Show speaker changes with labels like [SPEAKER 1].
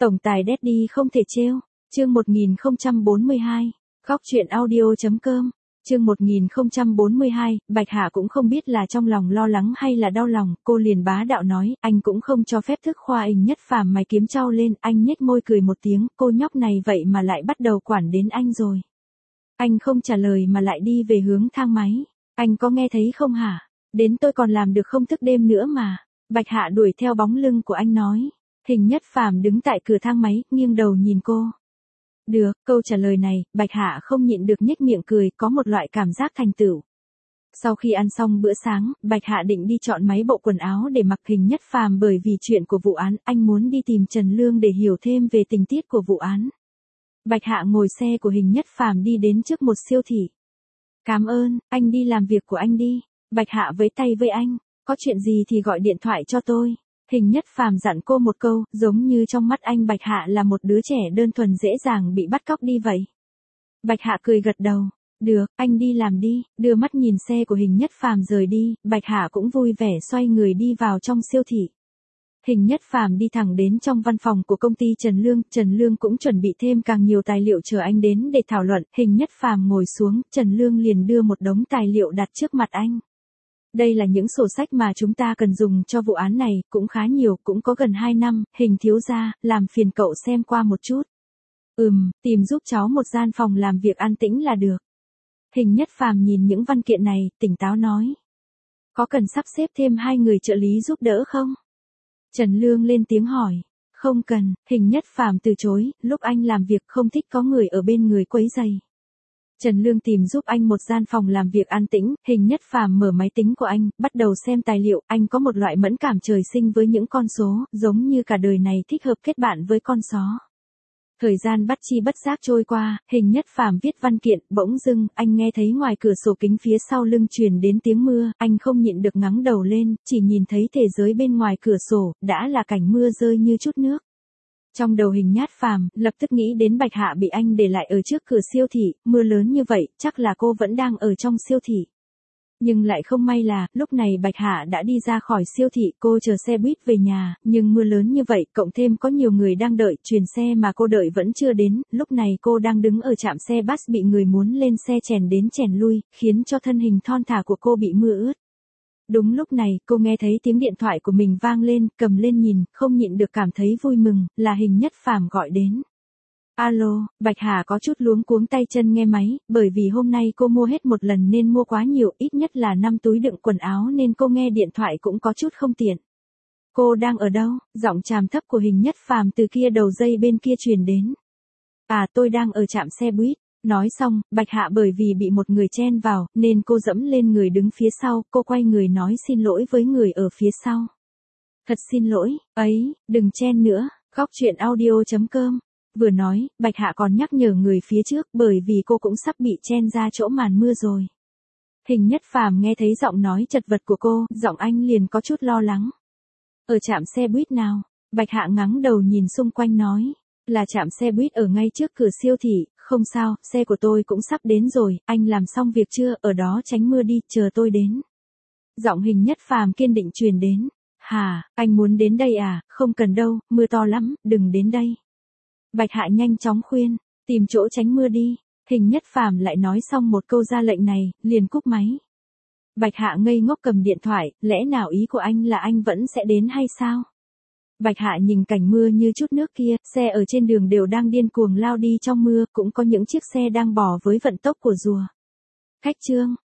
[SPEAKER 1] Tổng tài Daddy không thể trêu. Chương 1042. Góc truyện audio.com. Chương 1042, Bạch Hạ cũng không biết là trong lòng lo lắng hay là đau lòng, cô liền bá đạo nói, anh cũng không cho phép thức khoa hình nhất phàm mày kiếm trao lên, anh nhếch môi cười một tiếng, cô nhóc này vậy mà lại bắt đầu quản đến anh rồi. Anh không trả lời mà lại đi về hướng thang máy, anh có nghe thấy không hả? Đến tôi còn làm được không thức đêm nữa mà. Bạch Hạ đuổi theo bóng lưng của anh nói. Hình nhất phàm đứng tại cửa thang máy, nghiêng đầu nhìn cô. Được, câu trả lời này, Bạch Hạ không nhịn được nhếch miệng cười, có một loại cảm giác thành tựu. Sau khi ăn xong bữa sáng, Bạch Hạ định đi chọn mấy bộ quần áo để mặc Hình nhất phàm bởi vì chuyện của vụ án, anh muốn đi tìm Trần Lương để hiểu thêm về tình tiết của vụ án. Bạch Hạ ngồi xe của Hình nhất phàm đi đến trước một siêu thị. Cảm ơn, anh đi làm việc của anh đi. Bạch Hạ vẫy tay với anh, có chuyện gì thì gọi điện thoại cho tôi. Hình nhất phàm dặn cô một câu, giống như trong mắt anh Bạch Hạ là một đứa trẻ đơn thuần dễ dàng bị bắt cóc đi vậy. Bạch Hạ cười gật đầu, được, anh đi làm đi, đưa mắt nhìn xe của Hình nhất phàm rời đi, Bạch Hạ cũng vui vẻ xoay người đi vào trong siêu thị. Hình nhất phàm đi thẳng đến trong văn phòng của công ty Trần Lương cũng chuẩn bị thêm càng nhiều tài liệu chờ anh đến để thảo luận, Hình nhất phàm ngồi xuống, Trần Lương liền đưa một đống tài liệu đặt trước mặt anh. Đây là những sổ sách mà chúng ta cần dùng cho vụ án này, cũng khá nhiều, cũng có gần 2 năm, Hình thiếu gia, làm phiền cậu xem qua một chút. Tìm giúp cháu một gian phòng làm việc an tĩnh là được. Hình nhất phàm nhìn những văn kiện này, tỉnh táo nói. Có cần sắp xếp thêm 2 người trợ lý giúp đỡ không? Trần Lương lên tiếng hỏi. Không cần, Hình nhất phàm từ chối, lúc anh làm việc không thích có người ở bên người quấy rầy. Trần Lương tìm giúp anh một gian phòng làm việc an tĩnh, Hình nhất phàm mở máy tính của anh, bắt đầu xem tài liệu, anh có một loại mẫn cảm trời sinh với những con số, giống như cả đời này thích hợp kết bạn với con só. Thời gian bất chi bất giác trôi qua, Hình nhất phàm viết văn kiện, bỗng dưng, anh nghe thấy ngoài cửa sổ kính phía sau lưng truyền đến tiếng mưa, anh không nhịn được ngẩng đầu lên, chỉ nhìn thấy thế giới bên ngoài cửa sổ, đã là cảnh mưa rơi như chút nước. Trong đầu Hình nhất phàm, lập tức nghĩ đến Bạch Hạ bị anh để lại ở trước cửa siêu thị, mưa lớn như vậy, chắc là cô vẫn đang ở trong siêu thị. Nhưng lại không may là, lúc này Bạch Hạ đã đi ra khỏi siêu thị, cô chờ xe buýt về nhà, nhưng mưa lớn như vậy, cộng thêm có nhiều người đang đợi, chuyến xe mà cô đợi vẫn chưa đến, lúc này cô đang đứng ở trạm xe bus bị người muốn lên xe chèn đến chèn lui, khiến cho thân hình thon thả của cô bị mưa ướt. Đúng lúc này, cô nghe thấy tiếng điện thoại của mình vang lên, cầm lên nhìn, không nhịn được cảm thấy vui mừng, là Hình nhất phàm gọi đến. Alo, Bạch Hà có chút luống cuống tay chân nghe máy, bởi vì hôm nay cô mua hết một lần nên mua quá nhiều, ít nhất là 5 túi đựng quần áo nên cô nghe điện thoại cũng có chút không tiện. Cô đang ở đâu? Giọng tràm thấp của Hình nhất phàm từ kia đầu dây bên kia truyền đến. À, tôi đang ở trạm xe buýt. Nói xong, Bạch Hạ bởi vì bị một người chen vào, nên cô dẫm lên người đứng phía sau, cô quay người nói xin lỗi với người ở phía sau. Thật xin lỗi, ấy, đừng chen nữa, góc truyện audio.com. Vừa nói, Bạch Hạ còn nhắc nhở người phía trước bởi vì cô cũng sắp bị chen ra chỗ màn mưa rồi. Hình nhất phàm nghe thấy giọng nói chật vật của cô, giọng anh liền có chút lo lắng. Ở trạm xe buýt nào? Bạch Hạ ngẩng đầu nhìn xung quanh nói. Là trạm xe buýt ở ngay trước cửa siêu thị, không sao, xe của tôi cũng sắp đến rồi, anh làm xong việc chưa, ở đó tránh mưa đi, chờ tôi đến. Giọng Hình nhất phàm kiên định truyền đến. Hà, anh muốn đến đây à, không cần đâu, mưa to lắm, đừng đến đây. Bạch Hạ nhanh chóng khuyên, tìm chỗ tránh mưa đi. Hình nhất phàm lại nói xong một câu ra lệnh này, liền cúp máy. Bạch Hạ ngây ngốc cầm điện thoại, lẽ nào ý của anh là anh vẫn sẽ đến hay sao? Bạch Hạ nhìn cảnh mưa như chút nước kia, xe ở trên đường đều đang điên cuồng lao đi trong mưa, cũng có những chiếc xe đang bỏ với vận tốc của rùa. Khách trương,